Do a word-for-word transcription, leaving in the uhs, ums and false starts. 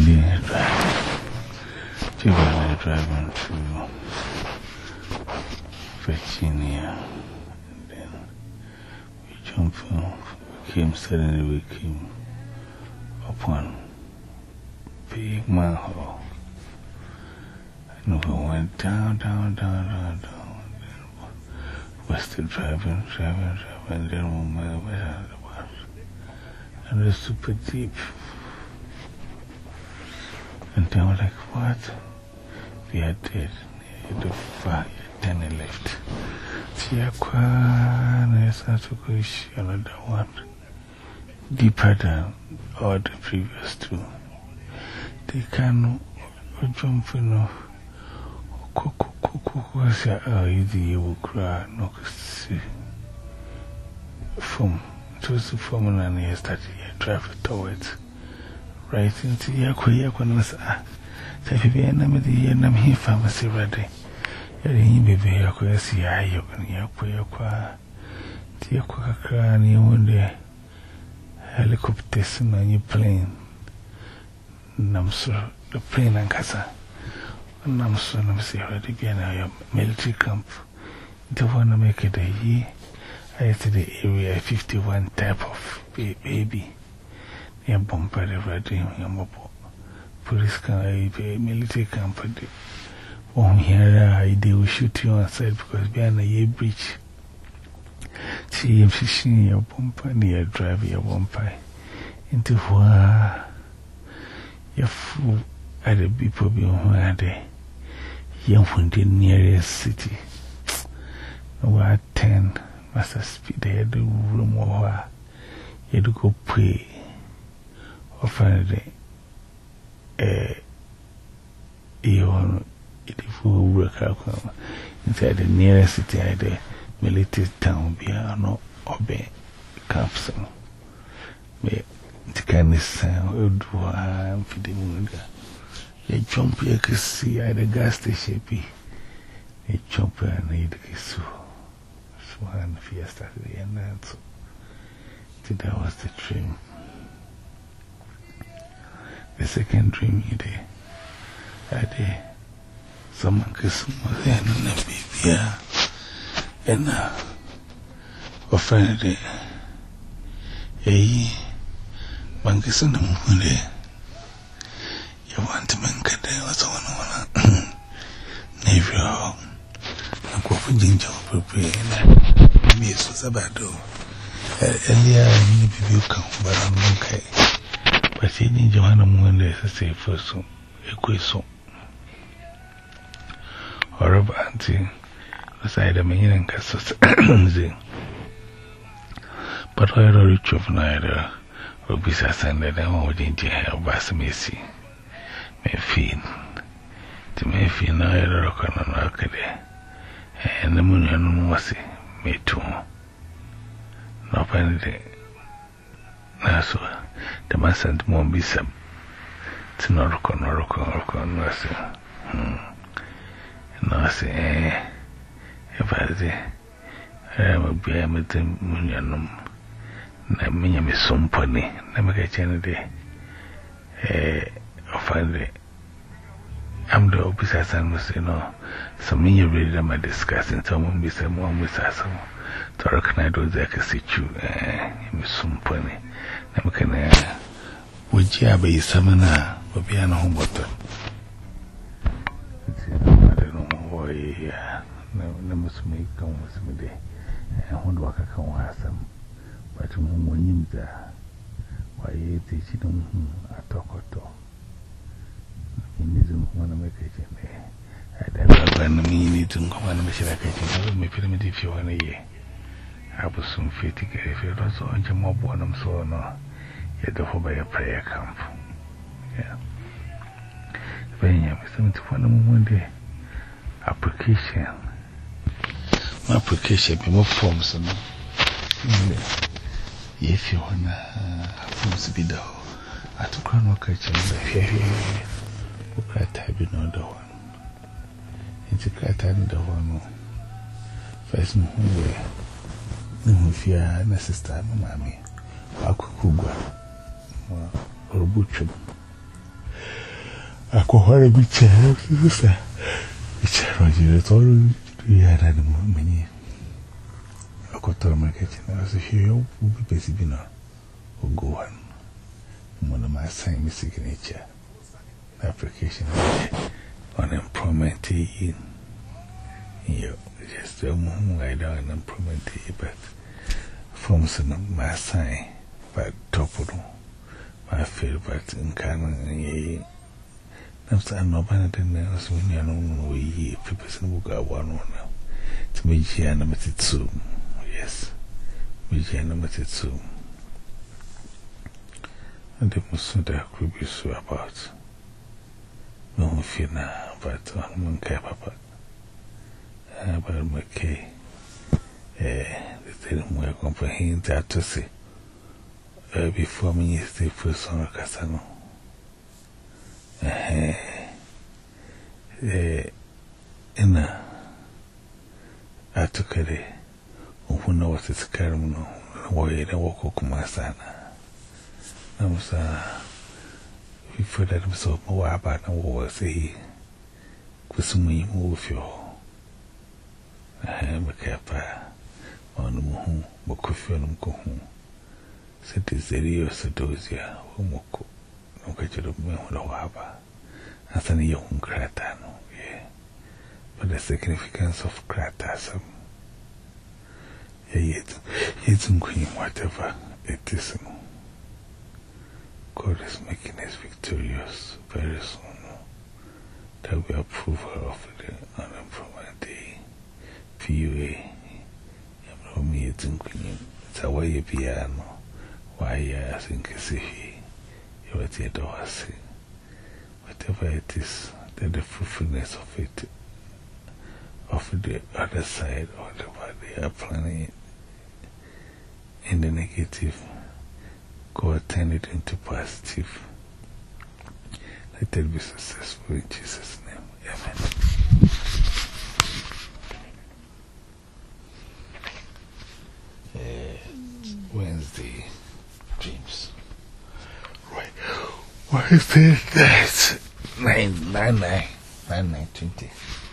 Monday driving. Juvenile driving to Virginia. And then we jumped off. We came, suddenly we came upon big manhole. And we went down, down, down, down, down. We're still driving, driving, driving, and then we went away out of the bus. And it was super deep. And then we're like, what? We are dead. The fire, turn and left. Tiakwa, there's another one. Deeper than all the previous two. They can jump, you know. Oh, you the you cry, no, see. From, it was the formula, and he started driving towards right into Yakwa Yakwa. Say, if you are not the year, I'm here, pharmacy ready. You're baby Yakwa, see, I yoke Yakwa Yakwa. Tiakwa cry, and you want the helicopters on your plane. Namso, the plane and Casa. And I'm so I'm saying, already being a military camp. The one to make it a year. I said the area fifty-one type of baby. Near Bumper, the radio, Yamopo. Police camp, military camp. Oh, here they will shoot you on side because behind a year bridge. See him fishing your bumper near drive your bumper into where your fool at the people being there. Young from the nearest city. No, I ten master speed there, the room over. You had to go pray. Or find the eh, you know, if you work out inside the nearest city, the military town, be no obey capsule. May the kind of sound, I'm feeding. You jump, you can see at the gas station. You jump and you can see. So, and Fiesta, and that's that was the dream. The second dream you did, I did. Someone kissed me and a baby, and uh, offended it. Hey, one kissing them one day. You want to make a day or so on. Navy, I'm going to ginger prepare. Maybe it was about do. Earlier, I knew people come, but I'm okay. But he didn't Johanna Monday to say first, a quick song. Or about auntie, beside a million and castles. But I don't reach of neither. Or besides, and then I wouldn't have Bassamisi. Mayfield. To Mayfield, now I rock on an arcade. And the moon and was it, me too. No penalty. That's what the master won't be some. It's not rock on rock on rock on nursing. Hm. No, I say, eh. If I say, I am a bear with the moon and I mean, I'm some pony. Never get any day. Eh. Finally, I'm the opposite son, you know. Some years ready, I'm discussing someone be some one with us. To recognize those that can see you, eh, some pony. Never can, eh, would you be summoner or be an home water? I don't know why, yeah, no, must make come with me there. And one walk I can't ask them. But when you there, why you teaching them, I talk or talk. You need to want to make it. I don't know when you need to come and make it like I can make it if you want a year. I was soon fit to get if you don't so on your mob one, I'm so no. Yet the whole by a prayer camp. Yeah. When you have something to find one day, application. My application be more forms. If you want to forms be the I took on work at you. I type in another one. It's a cat another one. First, no way. No fear, my sister, mammy. I could go or butcher. I call her a big chair, sister. Which Roger told you had at the moment. I got to my kitchen. I was a hero who be busy dinner or go on. One of my same signature application on employment. You just don't write down employment, but from some my sign, but top of my favorite in Canon. I'm saying nobody knows when you know we people in Buga one now. To be animated two. Yes. Be animated two. And the most of that could be so about. No fear now, but I'm okay, Papa. But my K. Eh, the thing we comprehend that to say. Before me, is the first on a casano. Eh, eh, ina I took it. Who knows it's caramel? Why they walk up my son? I was uh, before that was so more about no was he was me move you. I have a capa on the moon, but coffee on go home. Said this area, Sadosia, Homoko. No catch of me on the waba. As an young cratano, yeah. But the significance of cratasm, yeah, yet, it's queen, whatever it is. God is making us victorious very soon. That we approve of the unemployment day. P U A, Yamromi, it's in queen. It's a way piano. Why, I think it's a he. What you do, I say. Whatever it is, that the fruitfulness of it, of the other side, or whatever they are planning in the negative, God turn it into positive. Let it be successful in Jesus' name. Amen. Uh, Wednesday dreams. Right. What is this? Nine, nine, nine, nine, nine, twenty.